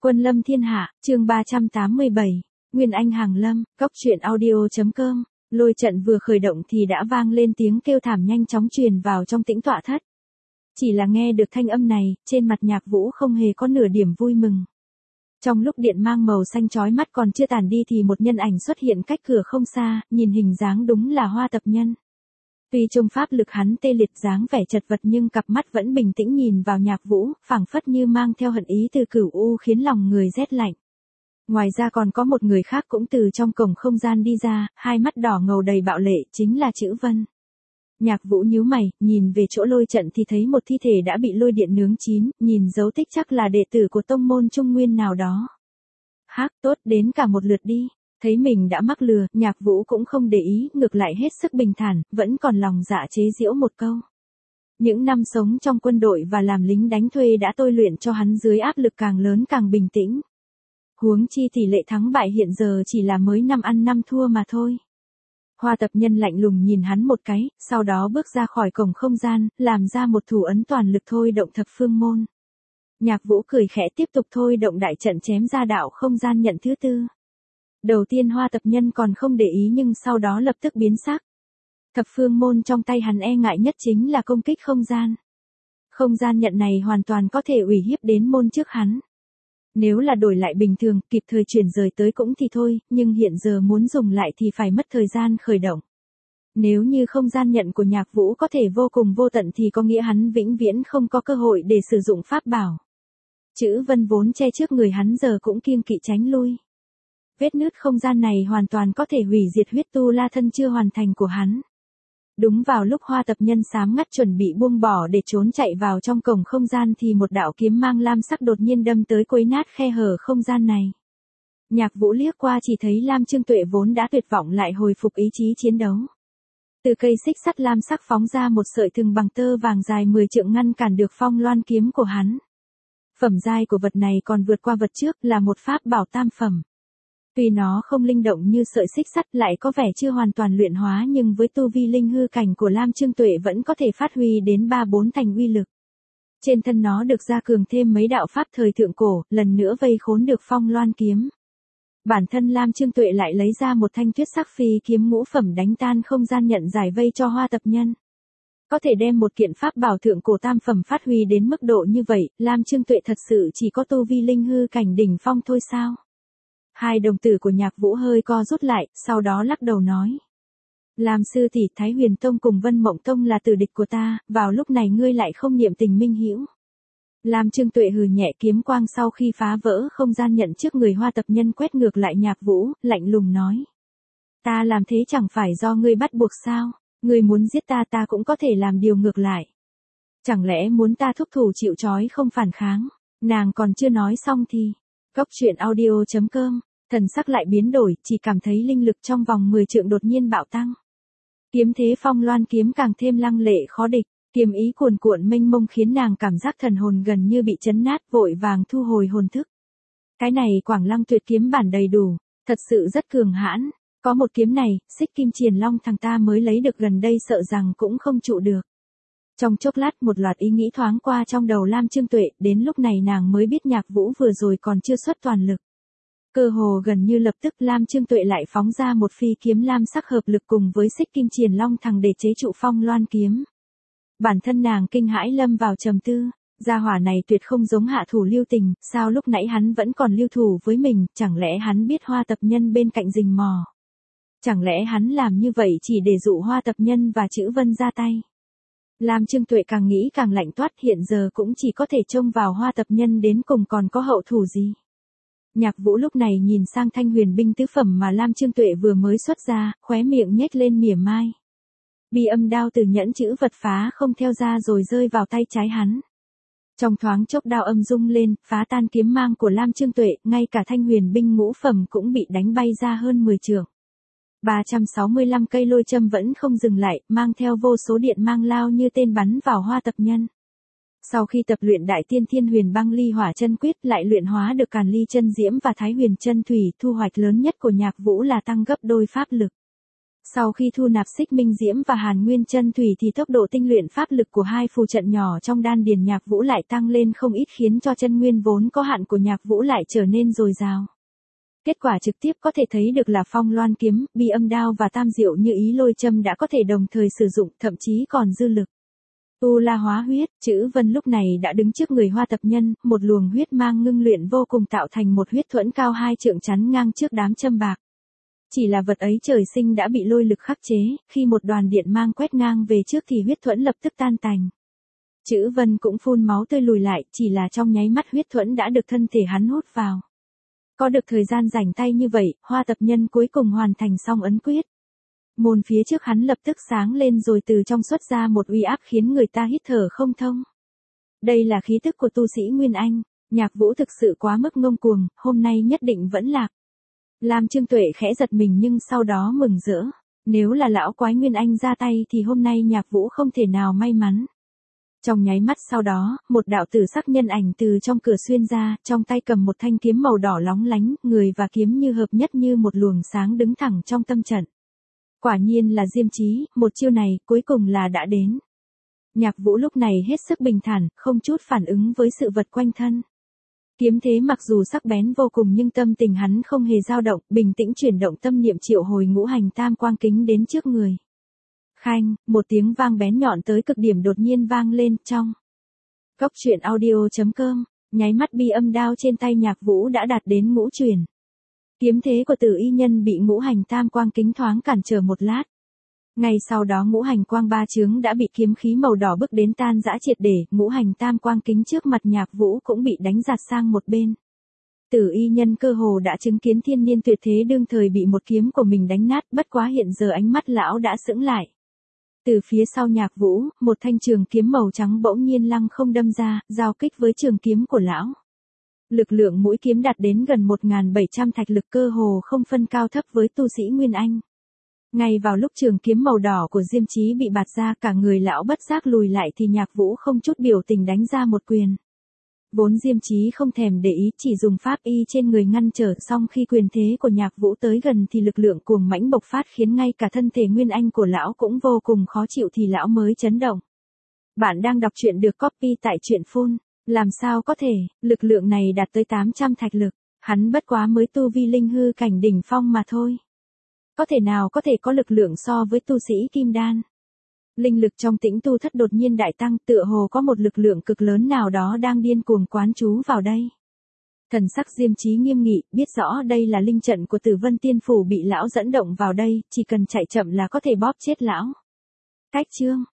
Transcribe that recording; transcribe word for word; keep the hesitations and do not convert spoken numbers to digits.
Quân lâm thiên hạ, chương ba trăm tám mươi bảy, Nguyên Anh hàng lâm, cốc truyện audio.com, lôi trận vừa khởi động thì đã vang lên tiếng kêu thảm nhanh chóng truyền vào trong tĩnh tọa thất. Chỉ là nghe được thanh âm này, trên mặt Nhạc Vũ không hề có nửa điểm vui mừng. Trong lúc điện mang màu xanh chói mắt còn chưa tàn đi thì một nhân ảnh xuất hiện cách cửa không xa, nhìn hình dáng đúng là Hoa Tập Nhân. Tuy trong pháp lực hắn tê liệt dáng vẻ chật vật nhưng cặp mắt vẫn bình tĩnh nhìn vào Nhạc Vũ, phảng phất như mang theo hận ý từ cửu u khiến lòng người rét lạnh. Ngoài ra còn có một người khác cũng từ trong cổng không gian đi ra, hai mắt đỏ ngầu đầy bạo lệ, chính là Chữ Vân. Nhạc Vũ nhíu mày, nhìn về chỗ lôi trận thì thấy một thi thể đã bị lôi điện nướng chín, nhìn dấu tích chắc là đệ tử của tông môn Trung Nguyên nào đó. Hắc, tốt, đến cả một lượt đi. Thấy mình đã mắc lừa, Nhạc Vũ cũng không để ý, ngược lại hết sức bình thản, vẫn còn lòng dạ chế giễu một câu. Những năm sống trong quân đội và làm lính đánh thuê đã tôi luyện cho hắn dưới áp lực càng lớn càng bình tĩnh. Huống chi tỷ lệ thắng bại hiện giờ chỉ là mới năm ăn năm thua mà thôi. Hoa Tập Nhân lạnh lùng nhìn hắn một cái, sau đó bước ra khỏi cổng không gian, làm ra một thủ ấn toàn lực thôi động thập phương môn. Nhạc Vũ cười khẽ tiếp tục thôi động đại trận chém ra đạo không gian nhận thứ tư. Đầu tiên Hoa Tập Nhân còn không để ý nhưng sau đó lập tức biến sắc. Thập phương môn trong tay hắn e ngại nhất chính là công kích không gian. Không gian nhận này hoàn toàn có thể uy hiếp đến môn trước hắn. Nếu là đổi lại bình thường, kịp thời chuyển rời tới cũng thì thôi, nhưng hiện giờ muốn dùng lại thì phải mất thời gian khởi động. Nếu như không gian nhận của Nhạc Vũ có thể vô cùng vô tận thì có nghĩa hắn vĩnh viễn không có cơ hội để sử dụng pháp bảo. Chữ Vân vốn che trước người hắn giờ cũng kiêng kỵ tránh lui. Vết nứt không gian này hoàn toàn có thể hủy diệt huyết tu la thân chưa hoàn thành của hắn. Đúng vào lúc Hoa Tập Nhân sám ngắt chuẩn bị buông bỏ để trốn chạy vào trong cổng không gian thì một đạo kiếm mang lam sắc đột nhiên đâm tới quấy nát khe hở không gian này. Nhạc Vũ liếc qua chỉ thấy Lam Trương Tuệ vốn đã tuyệt vọng lại hồi phục ý chí chiến đấu. Từ cây xích sắt lam sắc phóng ra một sợi thừng bằng tơ vàng dài mười trượng ngăn cản được phong loan kiếm của hắn. Phẩm giai của vật này còn vượt qua vật trước là một pháp bảo tam phẩm. Tuy nó không linh động như sợi xích sắt lại có vẻ chưa hoàn toàn luyện hóa nhưng với tu vi linh hư cảnh của Lam Trương Tuệ vẫn có thể phát huy đến ba bốn thành uy lực. Trên thân nó được gia cường thêm mấy đạo pháp thời thượng cổ, lần nữa vây khốn được phong loan kiếm. Bản thân Lam Trương Tuệ lại lấy ra một thanh tuyết sắc phi kiếm ngũ phẩm đánh tan không gian nhận giải vây cho Hoa Tập Nhân. Có thể đem một kiện pháp bảo thượng cổ tam phẩm phát huy đến mức độ như vậy, Lam Trương Tuệ thật sự chỉ có tu vi linh hư cảnh đỉnh phong thôi sao? Hai đồng tử của Nhạc Vũ hơi co rút lại, sau đó lắc đầu nói. Lam sư tỷ, Thái Huyền Tông cùng Vân Mộng Tông là tử địch của ta, vào lúc này ngươi lại không niệm tình minh hữu. Lam Trương Tuệ hừ nhẹ, kiếm quang sau khi phá vỡ không gian nhận trước người Hoa Tập Nhân quét ngược lại Nhạc Vũ, lạnh lùng nói. Ta làm thế chẳng phải do ngươi bắt buộc sao, ngươi muốn giết ta ta cũng có thể làm điều ngược lại. Chẳng lẽ muốn ta thúc thủ chịu trói không phản kháng, nàng còn chưa nói xong thì... Cốc truyện audio.com, thần sắc lại biến đổi, chỉ cảm thấy linh lực trong vòng mười trượng đột nhiên bạo tăng. Kiếm thế phong loan kiếm càng thêm lăng lệ khó địch, kiếm ý cuồn cuộn mênh mông khiến nàng cảm giác thần hồn gần như bị chấn nát, vội vàng thu hồi hồn thức. Cái này Quảng Lăng tuyệt kiếm bản đầy đủ, thật sự rất cường hãn, có một kiếm này, Xích Kim Triền Long thằng ta mới lấy được gần đây sợ rằng cũng không trụ được. Trong chốc lát một loạt ý nghĩ thoáng qua trong đầu Lam Trương Tuệ, đến lúc này nàng mới biết Nhạc Vũ vừa rồi còn chưa xuất toàn lực. Cơ hồ gần như lập tức Lam Trương Tuệ lại phóng ra một phi kiếm lam sắc hợp lực cùng với Xích Kim Triền Long thằng để chế trụ phong loan kiếm. Bản thân nàng kinh hãi lâm vào trầm tư, gia hỏa này tuyệt không giống hạ thủ lưu tình, sao lúc nãy hắn vẫn còn lưu thủ với mình, chẳng lẽ hắn biết Hoa Tập Nhân bên cạnh rình mò. Chẳng lẽ hắn làm như vậy chỉ để dụ Hoa Tập Nhân và Chữ Vân ra tay. Lam Trương Tuệ càng nghĩ càng lạnh toát, hiện giờ cũng chỉ có thể trông vào Hoa Tập Nhân đến cùng còn có hậu thủ gì. Nhạc Vũ lúc này nhìn sang thanh huyền binh tứ phẩm mà Lam Trương Tuệ vừa mới xuất ra, khóe miệng nhếch lên mỉa mai. Bi âm đao từ nhẫn chữ vật phá không theo ra rồi rơi vào tay trái hắn. Trong thoáng chốc đao âm rung lên, phá tan kiếm mang của Lam Trương Tuệ, ngay cả thanh huyền binh ngũ phẩm cũng bị đánh bay ra hơn mười trượng. ba trăm sáu mươi lăm cây lôi châm vẫn không dừng lại, mang theo vô số điện mang lao như tên bắn vào Hoa Tập Nhân. Sau khi tập luyện Đại Tiên Thiên Huyền Băng Ly Hỏa Chân Quyết lại luyện hóa được Càn Ly Chân Diễm và Thái Huyền Chân Thủy, thu hoạch lớn nhất của Nhạc Vũ là tăng gấp đôi pháp lực. Sau khi thu nạp Xích Minh Diễm và Hàn Nguyên Chân Thủy thì tốc độ tinh luyện pháp lực của hai phù trận nhỏ trong đan điền Nhạc Vũ lại tăng lên không ít, khiến cho chân nguyên vốn có hạn của Nhạc Vũ lại trở nên dồi dào. Kết quả trực tiếp có thể thấy được là Phong Loan kiếm, Bi Âm đao và Tam Diệu Như Ý Lôi châm đã có thể đồng thời sử dụng, thậm chí còn dư lực. U La Hóa Huyết, Chữ Vân lúc này đã đứng trước người Hoa Tập Nhân, một luồng huyết mang ngưng luyện vô cùng tạo thành một huyết thuẫn cao hai trượng chắn ngang trước đám châm bạc. Chỉ là vật ấy trời sinh đã bị lôi lực khắc chế, khi một đoàn điện mang quét ngang về trước thì huyết thuẫn lập tức tan tành. Chữ Vân cũng phun máu tươi lùi lại, chỉ là trong nháy mắt huyết thuẫn đã được thân thể hắn hút vào. Có được thời gian rảnh tay như vậy, Hoa Tập Nhân cuối cùng hoàn thành xong ấn quyết. Môn phía trước hắn lập tức sáng lên rồi từ trong xuất ra một uy áp khiến người ta hít thở không thông. Đây là khí tức của tu sĩ Nguyên Anh, Nhạc Vũ thực sự quá mức ngông cuồng, hôm nay nhất định vẫn lạc. Lam Trương Tuệ khẽ giật mình nhưng sau đó mừng rỡ. Nếu là lão quái Nguyên Anh ra tay thì hôm nay Nhạc Vũ không thể nào may mắn. Trong nháy mắt sau đó, một đạo tử sắc nhân ảnh từ trong cửa xuyên ra, trong tay cầm một thanh kiếm màu đỏ lóng lánh, người và kiếm như hợp nhất như một luồng sáng đứng thẳng trong tâm trận. Quả nhiên là Diêm Chí, một chiêu này cuối cùng là đã đến. Nhạc Vũ lúc này hết sức bình thản, không chút phản ứng với sự vật quanh thân. Kiếm thế mặc dù sắc bén vô cùng nhưng tâm tình hắn không hề dao động, bình tĩnh chuyển động tâm niệm triệu hồi ngũ hành tam quang kính đến trước người. Khanh, một tiếng vang bén nhọn tới cực điểm đột nhiên vang lên trong. Cốc truyện audio chấm com, nháy mắt Bi Âm đao trên tay Nhạc Vũ đã đạt đến ngũ truyền. Kiếm thế của Tử Y Nhân bị ngũ hành tam quang kính thoáng cản trở một lát. Ngay sau đó ngũ hành quang ba chướng đã bị kiếm khí màu đỏ bức đến tan rã triệt để, ngũ hành tam quang kính trước mặt Nhạc Vũ cũng bị đánh giạt sang một bên. Tử Y Nhân cơ hồ đã chứng kiến thiên niên tuyệt thế đương thời bị một kiếm của mình đánh nát, bất quá hiện giờ ánh mắt lão đã sững lại. Từ phía sau Nhạc Vũ, một thanh trường kiếm màu trắng bỗng nhiên lăng không đâm ra, giao kích với trường kiếm của lão. Lực lượng mũi kiếm đạt đến gần một nghìn bảy trăm thạch lực, cơ hồ không phân cao thấp với tu sĩ Nguyên Anh. Ngay vào lúc trường kiếm màu đỏ của Diêm Chí bị bạt ra, cả người lão bất giác lùi lại thì Nhạc Vũ không chút biểu tình đánh ra một quyền. Vốn Diêm Chí không thèm để ý, chỉ dùng pháp y trên người ngăn trở, xong khi quyền thế của Nhạc Vũ tới gần thì lực lượng cuồng mãnh bộc phát khiến ngay cả thân thể Nguyên Anh của lão cũng vô cùng khó chịu thì lão mới chấn động. Bạn đang đọc truyện được copy tại truyện phun. Làm sao có thể, lực lượng này đạt tới tám trăm thạch lực, hắn bất quá mới tu vi linh hư cảnh đỉnh phong mà thôi. Có thể nào có thể có lực lượng so với tu sĩ Kim Đan. Linh lực trong Tĩnh Tu Thất đột nhiên đại tăng, tựa hồ có một lực lượng cực lớn nào đó đang điên cuồng quán trú vào đây. Thần sắc Diêm Chí nghiêm nghị, biết rõ đây là linh trận của Tử Vân Tiên Phủ bị lão dẫn động vào đây, chỉ cần chạy chậm là có thể bóp chết lão. Cách chương